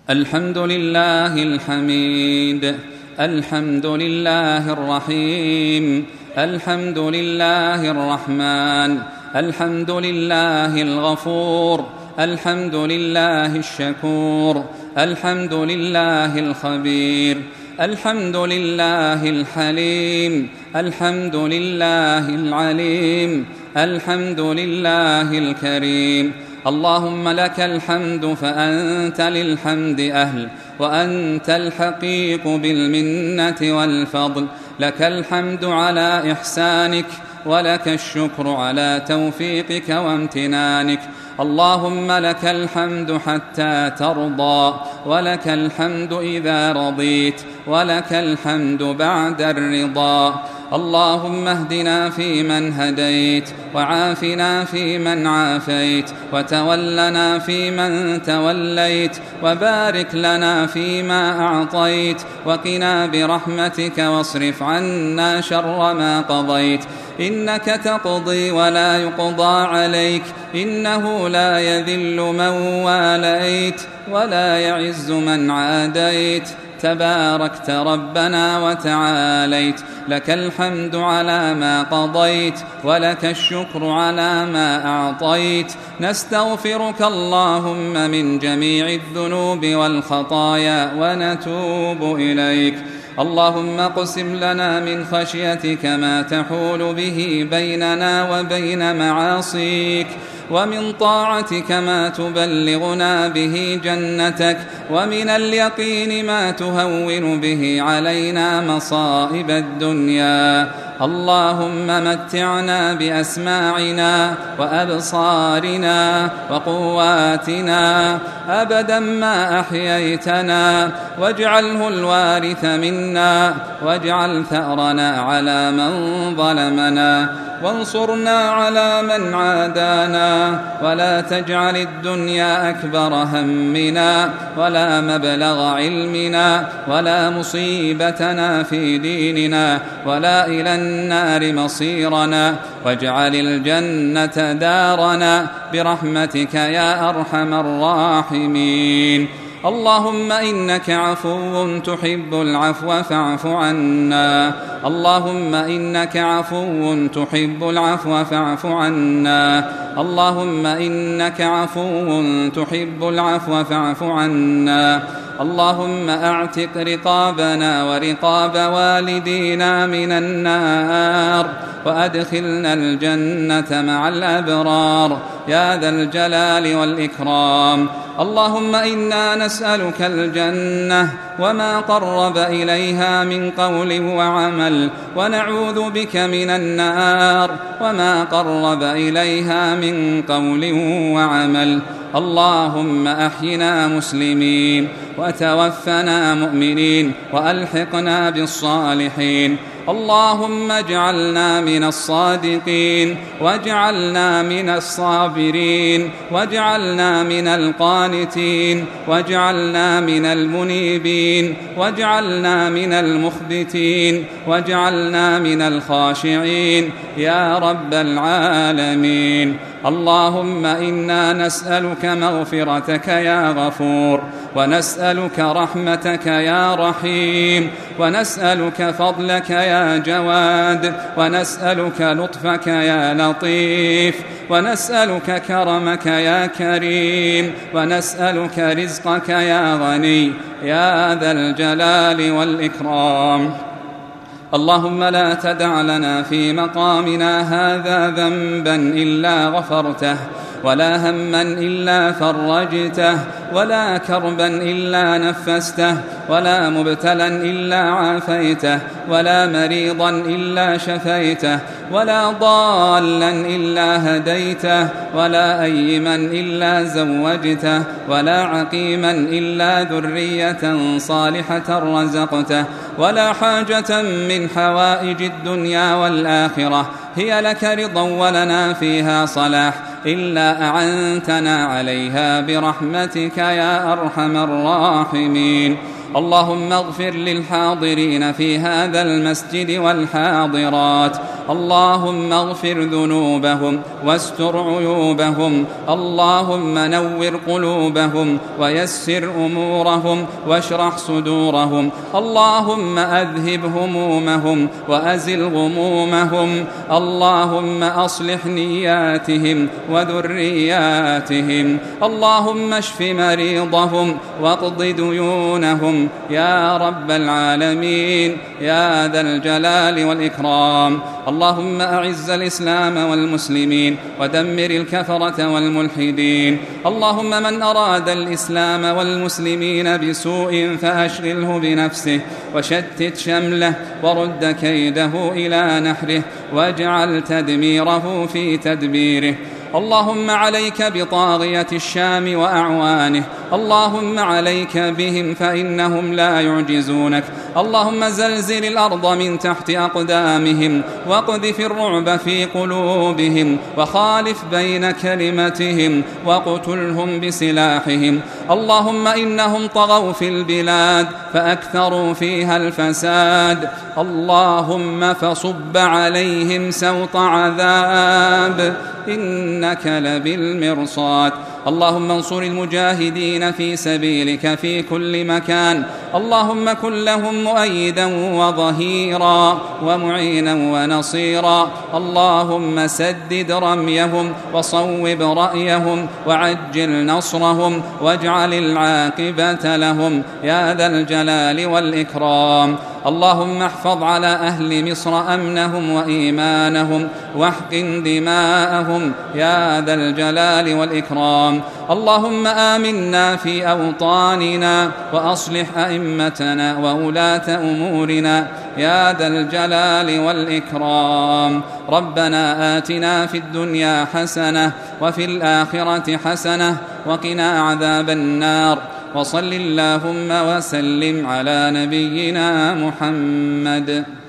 الحمد لله الحميد، الحمد لله الرحيم، الحمد لله الرحمن، الحمد لله الغفور، الحمد لله الشكور، الحمد لله الخبير، الحمد لله الحليم، الحمد لله العليم، الحمد لله الكريم. اللهم لك الحمد فأنت للحمد أهل، وأنت الحقيق بالمنة والفضل. لك الحمد على إحسانك، ولك الشكر على توفيقك وامتنانك. اللهم لك الحمد حتى ترضى، ولك الحمد إذا رضيت، ولك الحمد بعد الرضا. اللهم اهدنا فيمن هديت، وعافنا فيمن عافيت، وتولنا فيمن توليت، وبارك لنا فيما أعطيت، وقنا برحمتك واصرف عنا شر ما قضيت. إنك تقضي ولا يقضى عليك، إنه لا يذل من واليت ولا يعز من عاديت. تباركت ربنا وتعاليت. لك الحمد على ما قضيت، ولك الشكر على ما أعطيت. نستغفرك اللهم من جميع الذنوب والخطايا ونتوب إليك. اللهم اقسم لنا من خشيتك ما تحول به بيننا وبين معاصيك، ومن طاعتك ما تبلغنا به جنتك، ومن اليقين ما تهون به علينا مصائب الدنيا. اللهم متعنا بأسماعنا وأبصارنا وقواتنا أبدا ما أحييتنا، واجعله الوارث منا، واجعل ثأرنا على من ظلمنا، وانصرنا على من عادانا، ولا تجعل الدنيا أكبر همنا، ولا مبلغ علمنا، ولا مصيبتنا في ديننا، ولا إلى النار مصيرنا، واجعل الجنة دارنا برحمتك يا أرحم الراحمين. اللهم إنك عفو تحب العفو فاعف عنا. اللهم إنك عفو تحب العفو فاعف عنا. اللهم إنك عفو تحب العفو فاعف عنا. اللهم أعتق رقابنا ورقاب والدينا من النار، وأدخلنا الجنة مع الأبرار يا ذا الجلال والإكرام. اللهم إنا نسألك الجنة وما قرب إليها من قول وعمل، ونعوذ بك من النار وما قرب إليها من قول وعمل. اللهم أحينا مسلمين، وتوفنا مؤمنين، وألحقنا بالصالحين. اللهم اجعلنا من الصادقين، واجعلنا من الصابرين، واجعلنا من القانتين، واجعلنا من المنيبين، واجعلنا من المخبتين، واجعلنا من الخاشعين يا رب العالمين. اللهم إنا نسألك مغفرتك يا غفور، ونسألك رحمتك يا رحيم، ونسألك فضلك يا جواد، ونسألك لطفك يا لطيف، ونسألك كرمك يا كريم، ونسألك رزقك يا غني يا ذا الجلال والإكرام. اللهم لا تدع لنا في مقامنا هذا ذنبا إلا غفرته، ولا هما إلا فرجته، ولا كربا إلا نفسته، ولا مبتلا إلا عافيته، ولا مريضا إلا شفيته، ولا ضالا إلا هديته، ولا أيما إلا زوجته، ولا عقيما إلا ذرية صالحة رزقته، ولا حاجة من حوائج الدنيا والآخرة هي لك رضا ولنا فيها صلاح إلا أعنتنا عليها برحمتك يا أرحم الراحمين. اللهم اغفر للحاضرين في هذا المسجد والحاضرات، اللهم اغفر ذنوبهم واستر عيوبهم، اللهم نور قلوبهم ويسر أمورهم واشرح صدورهم، اللهم أذهب همومهم وأزل غمومهم، اللهم أصلح نياتهم وذرياتهم، اللهم اشف مريضهم واقض ديونهم يا رب العالمين يا ذا الجلال والإكرام. اللهم أعز الإسلام والمسلمين ودمر الكفرة والملحدين. اللهم من أراد الإسلام والمسلمين بسوء فأشغله بنفسه وشتت شمله ورد كيده إلى نحره واجعل تدميره في تدبيره. اللهم عليك بطاغية الشام وأعوانه، اللهم عليك بهم فإنهم لا يعجزونك. اللهم زلزل الأرض من تحت أقدامهم واقذف الرعب في قلوبهم وخالف بين كلمتهم واقتلهم بسلاحهم. اللهم إنهم طغوا في البلاد فأكثروا فيها الفساد، اللهم فصب عليهم سوط عذاب إنك لبالمرصاد. اللهم انصر المجاهدين في سبيلك في كل مكان، اللهم كن لهم مؤيدا وظهيرا ومعينا ونصيرا. اللهم سدد رميهم وصوب رأيهم وعجل نصرهم واجعل العاقبة لهم يا ذا الجلال والإكرام. اللهم احفظ على أهل مصر أمنهم وإيمانهم واحقن دماءهم يا ذا الجلال والإكرام. اللهم آمنا في أوطاننا وأصلح أئمتنا وولاة أمورنا يا ذا الجلال والإكرام. ربنا آتنا في الدنيا حسنة وفي الآخرة حسنة وقنا عذاب النار. وصل اللهم وسلم على نبينا محمد.